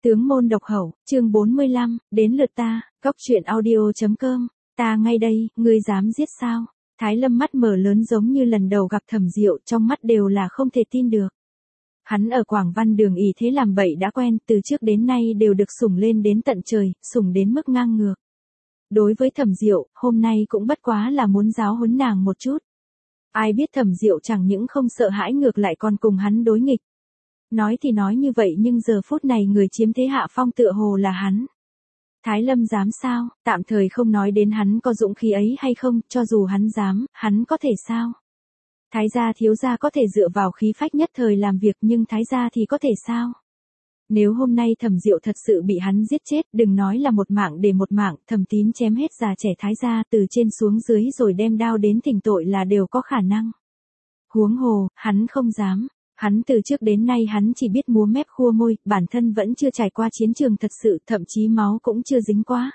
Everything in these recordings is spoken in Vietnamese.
Tướng môn độc hậu, chương 45, đến lượt ta, góc truyện audio.com, ta ngay đây, ngươi dám giết sao? Thái Lâm mắt mở lớn giống như lần đầu gặp Thẩm Diệu, trong mắt đều là không thể tin được. Hắn ở Quảng Văn Đường ỷ thế làm bậy đã quen, từ trước đến nay đều được sủng lên đến tận trời, sủng đến mức ngang ngược. Đối với Thẩm Diệu, hôm nay cũng bất quá là muốn giáo huấn nàng một chút. Ai biết Thẩm Diệu chẳng những không sợ hãi ngược lại còn cùng hắn đối nghịch. Nói thì nói như vậy nhưng giờ phút này người chiếm thế hạ phong tựa hồ là hắn. Thái Lâm dám sao, tạm thời không nói đến hắn có dũng khí ấy hay không, cho dù hắn dám, hắn có thể sao? Thái gia thiếu gia có thể dựa vào khí phách nhất thời làm việc nhưng Thái gia thì có thể sao? Nếu hôm nay Thẩm Diệu thật sự bị hắn giết chết, đừng nói là một mạng để một mạng, Thẩm Tín chém hết già trẻ Thái gia từ trên xuống dưới rồi đem đao đến thỉnh tội là đều có khả năng. Huống hồ, hắn không dám. Hắn từ trước đến nay hắn chỉ biết múa mép khua môi, bản thân vẫn chưa trải qua chiến trường thật sự, thậm chí máu cũng chưa dính quá.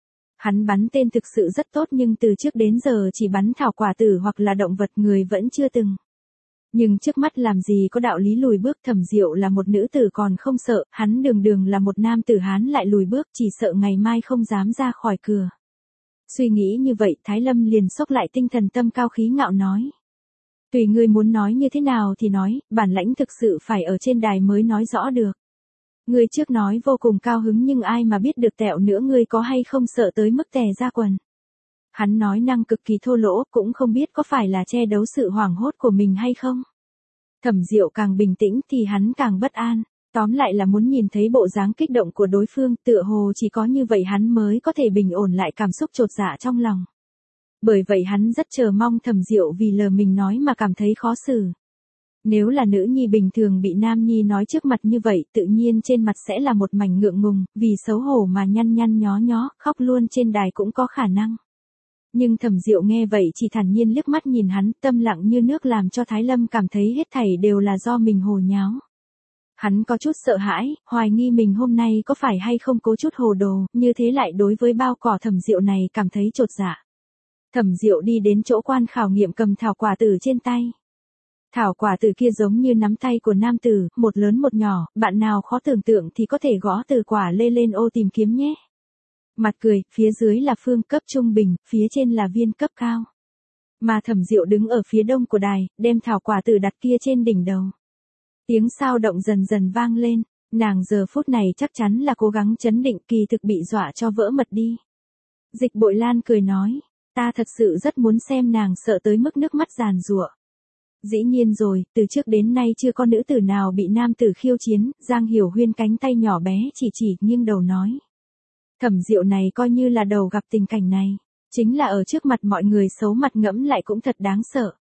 Hắn bắn tên thực sự rất tốt nhưng từ trước đến giờ chỉ bắn thảo quả tử hoặc là động vật người vẫn chưa từng. Nhưng trước mắt làm gì có đạo lý lùi bước. Thẩm Diệu là một nữ tử còn không sợ, hắn đường đường là một nam tử hắn lại lùi bước, chỉ sợ ngày mai không dám ra khỏi cửa. Suy nghĩ như vậy Thái Lâm liền xốc lại tinh thần tâm cao khí ngạo nói. Tùy ngươi muốn nói như thế nào thì nói, bản lãnh thực sự phải ở trên đài mới nói rõ được. Ngươi trước nói vô cùng cao hứng nhưng ai mà biết được tẹo nữa ngươi có hay không sợ tới mức tè ra quần. Hắn nói năng cực kỳ thô lỗ, cũng không biết có phải là che đấu sự hoảng hốt của mình hay không. Thẩm Diệu càng bình tĩnh thì hắn càng bất an, tóm lại là muốn nhìn thấy bộ dáng kích động của đối phương, tựa hồ chỉ có như vậy hắn mới có thể bình ổn lại cảm xúc chột dạ trong lòng. Bởi vậy hắn rất chờ mong Thẩm Diệu vì lời mình nói mà cảm thấy khó xử. Nếu là nữ nhi bình thường bị nam nhi nói trước mặt như vậy, tự nhiên trên mặt sẽ là một mảnh ngượng ngùng, vì xấu hổ mà nhăn nhăn nhó nhó, khóc luôn trên đài cũng có khả năng. Nhưng Thẩm Diệu nghe vậy chỉ thản nhiên liếc mắt nhìn hắn, tâm lặng như nước làm cho Thái Lâm cảm thấy hết thảy đều là do mình hồ nháo. Hắn có chút sợ hãi, hoài nghi mình hôm nay có phải hay không cố chút hồ đồ, như thế lại đối với bao cỏ Thẩm Diệu này cảm thấy chột dạ. Thẩm Diệu đi đến chỗ quan khảo nghiệm cầm thảo quả tử trên tay. Thảo quả tử kia giống như nắm tay của nam tử, một lớn một nhỏ, bạn nào khó tưởng tượng thì có thể gõ từ quả lê lên ô tìm kiếm nhé. Mặt cười, phía dưới là phương cấp trung bình, phía trên là viên cấp cao. Mà Thẩm Diệu đứng ở phía đông của đài, đem thảo quả tử đặt kia trên đỉnh đầu. Tiếng sao động dần dần vang lên, nàng giờ phút này chắc chắn là cố gắng chấn định, kỳ thực bị dọa cho vỡ mật đi. Dịch Bội Lan cười nói. Ta thật sự rất muốn xem nàng sợ tới mức nước mắt giàn giụa. Dĩ nhiên rồi, từ trước đến nay chưa có nữ tử nào bị nam tử khiêu chiến, Giang Hiểu Huyên cánh tay nhỏ bé chỉ nghiêng đầu nói. Thẩm Diệu này coi như là đầu gặp tình cảnh này, chính là ở trước mặt mọi người xấu mặt ngẫm lại cũng thật đáng sợ.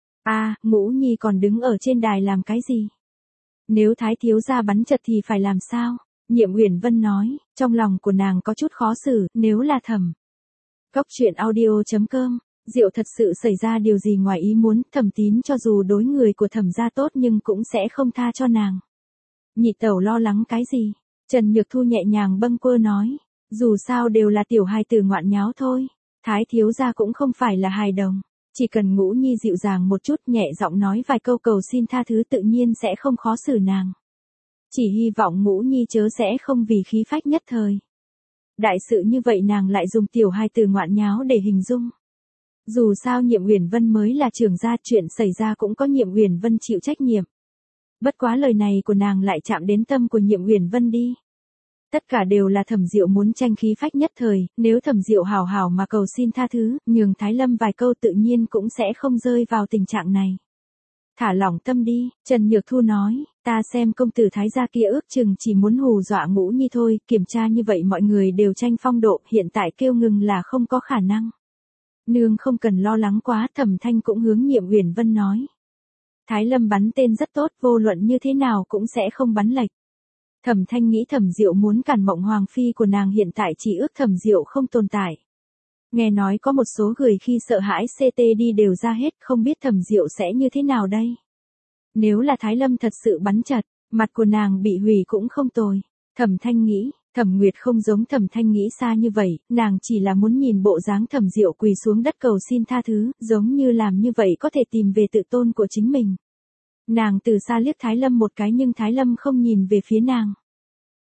Ngũ Nhi còn đứng ở trên đài làm cái gì? Nếu Thái thiếu gia bắn chật thì phải làm sao? Nhiệm Uyển Vân nói, trong lòng của nàng có chút khó xử, nếu là Thẩm. Góc truyện audio.com, Diệu thật sự xảy ra điều gì ngoài ý muốn, Thẩm Tín cho dù đối người của Thẩm gia tốt nhưng cũng sẽ không tha cho nàng. Nhị tẩu lo lắng cái gì? Trần Nhược Thu nhẹ nhàng bâng quơ nói, dù sao đều là tiểu hài tử ngoạn nháo thôi, Thái thiếu gia cũng không phải là hài đồng, chỉ cần Ngũ Nhi dịu dàng một chút nhẹ giọng nói vài câu cầu xin tha thứ tự nhiên sẽ không khó xử nàng. Chỉ hy vọng Ngũ Nhi chớ sẽ không vì khí phách nhất thời. Đại sự như vậy nàng lại dùng tiểu hài từ ngoạn nháo để hình dung. Dù sao Nhiệm Uyển Vân mới là trưởng gia, chuyện xảy ra cũng có Nhiệm Uyển Vân chịu trách nhiệm. Bất quá lời này của nàng lại chạm đến tâm của Nhiệm Uyển Vân đi. Tất cả đều là Thẩm Diệu muốn tranh khí phách nhất thời, nếu Thẩm Diệu hào hào mà cầu xin tha thứ, nhường Thái Lâm vài câu tự nhiên cũng sẽ không rơi vào tình trạng này. Thả lỏng tâm đi, Trần Nhược Thu nói, ta xem công tử Thái gia kia ước chừng chỉ muốn hù dọa Ngũ Nhi thôi, kiểm tra như vậy mọi người đều tranh phong độ, hiện tại kêu ngừng là không có khả năng. Nương không cần lo lắng quá, Thẩm Thanh cũng hướng Nhiệm Uyển Vân nói. Thái Lâm bắn tên rất tốt, vô luận như thế nào cũng sẽ không bắn lệch. Thẩm Thanh nghĩ Thẩm Diệu muốn cản Mộng Hoàng phi của nàng hiện tại chỉ ước Thẩm Diệu không tồn tại. Nghe nói có một số người khi sợ hãi CT đi đều ra hết, không biết Thẩm Diệu sẽ như thế nào đây. Nếu là Thái Lâm thật sự bắn chật, mặt của nàng bị hủy cũng không tồi. Thẩm Thanh nghĩ, Thẩm Nguyệt không giống Thẩm Thanh nghĩ xa như vậy, nàng chỉ là muốn nhìn bộ dáng Thẩm Diệu quỳ xuống đất cầu xin tha thứ, giống như làm như vậy có thể tìm về tự tôn của chính mình. Nàng từ xa liếc Thái Lâm một cái nhưng Thái Lâm không nhìn về phía nàng.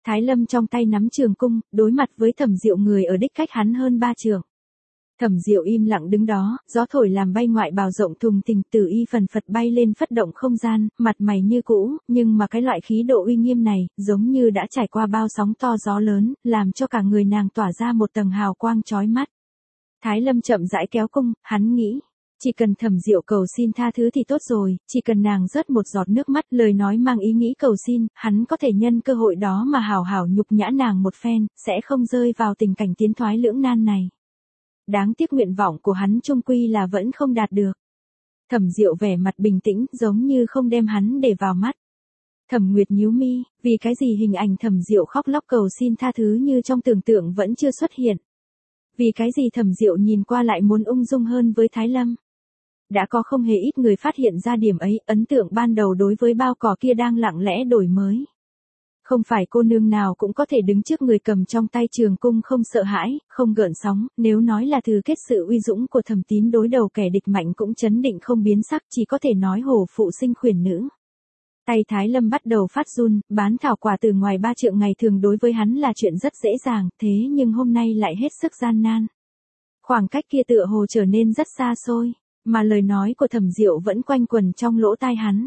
Thái Lâm trong tay nắm trường cung, đối mặt với Thẩm Diệu người ở đích cách hắn hơn 3 trượng. Thẩm Diệu im lặng đứng đó, gió thổi làm bay ngoại bào rộng thùng thình, Tử Y phần phật bay lên phất động không gian, mặt mày như cũ, nhưng mà cái loại khí độ uy nghiêm này, giống như đã trải qua bao sóng to gió lớn, làm cho cả người nàng tỏa ra một tầng hào quang chói mắt. Thái Lâm chậm rãi kéo cung, hắn nghĩ, chỉ cần Thẩm Diệu cầu xin tha thứ thì tốt rồi, chỉ cần nàng rớt một giọt nước mắt, lời nói mang ý nghĩ cầu xin, hắn có thể nhân cơ hội đó mà hào hảo nhục nhã nàng một phen, sẽ không rơi vào tình cảnh tiến thoái lưỡng nan này. Đáng tiếc nguyện vọng của hắn chung quy là vẫn không đạt được. Thẩm Diệu vẻ mặt bình tĩnh, giống như không đem hắn để vào mắt. Thẩm Nguyệt nhíu mi, vì cái gì hình ảnh Thẩm Diệu khóc lóc cầu xin tha thứ như trong tưởng tượng vẫn chưa xuất hiện. Vì cái gì Thẩm Diệu nhìn qua lại muốn ung dung hơn với Thái Lâm. Đã có không hề ít người phát hiện ra điểm ấy, ấn tượng ban đầu đối với bao cỏ kia đang lặng lẽ đổi mới. Không phải cô nương nào cũng có thể đứng trước người cầm trong tay trường cung không sợ hãi, không gợn sóng, nếu nói là thử kết sự uy dũng của Thẩm Tín đối đầu kẻ địch mạnh cũng chấn định không biến sắc, chỉ có thể nói hổ phụ sinh khuyển nữ. Tay Thái Lâm bắt đầu phát run, bán thảo quả từ ngoài 3 trượng ngày thường đối với hắn là chuyện rất dễ dàng, thế nhưng hôm nay lại hết sức gian nan. Khoảng cách kia tựa hồ trở nên rất xa xôi, mà lời nói của Thẩm Diệu vẫn quanh quẩn trong lỗ tai hắn.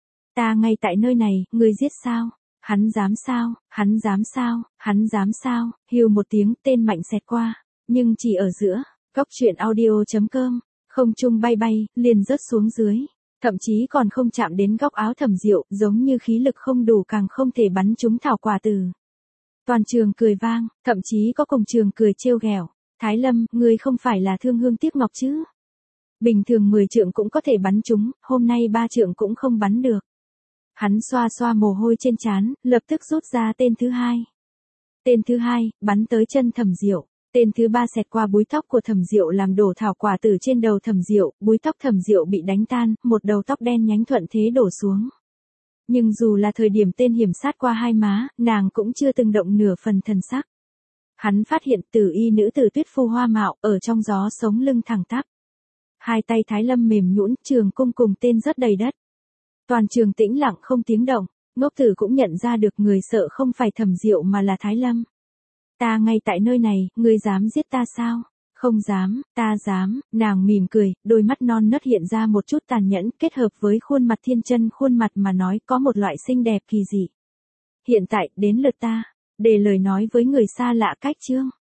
Ta ngay tại nơi này, ngươi giết sao? Hắn dám sao, hắn dám sao, hắn dám sao, hưu một tiếng tên mạnh xẹt qua, nhưng chỉ ở giữa, góc truyện audio.com, không trung bay bay, liền rớt xuống dưới, thậm chí còn không chạm đến góc áo Thẩm Diệu, giống như khí lực không đủ càng không thể bắn trúng thảo quả từ. Toàn trường cười vang, thậm chí có cùng trường cười trêu ghẹo, Thái Lâm, ngươi không phải là thương hương tiếc ngọc chứ? Bình thường 10 trượng cũng có thể bắn trúng, hôm nay 3 trượng cũng không bắn được. Hắn xoa xoa mồ hôi trên trán, lập tức rút ra tên thứ hai. Tên thứ hai, bắn tới chân Thẩm Diệu. Tên thứ ba xẹt qua búi tóc của Thẩm Diệu làm đổ thảo quả từ trên đầu Thẩm Diệu, búi tóc Thẩm Diệu bị đánh tan, một đầu tóc đen nhánh thuận thế đổ xuống. Nhưng dù là thời điểm tên hiểm sát qua hai má, nàng cũng chưa từng động nửa phần thần sắc. Hắn phát hiện Tử Y nữ tử Tuyết Phu hoa mạo, ở trong gió sống lưng thẳng tắp. Hai tay Thái Lâm mềm nhũn, trường cung cùng tên rớt đầy đất. Toàn trường tĩnh lặng không tiếng động, ngốc tử cũng nhận ra được người sợ không phải Thẩm Diệu mà là Thái Lâm. Ta ngay tại nơi này, ngươi dám giết ta sao? Không dám, ta dám, nàng mỉm cười, đôi mắt non nớt hiện ra một chút tàn nhẫn, kết hợp với khuôn mặt thiên chân khuôn mặt mà nói có một loại xinh đẹp kỳ dị. Hiện tại, đến lượt ta, để lời nói với người xa lạ cách chương.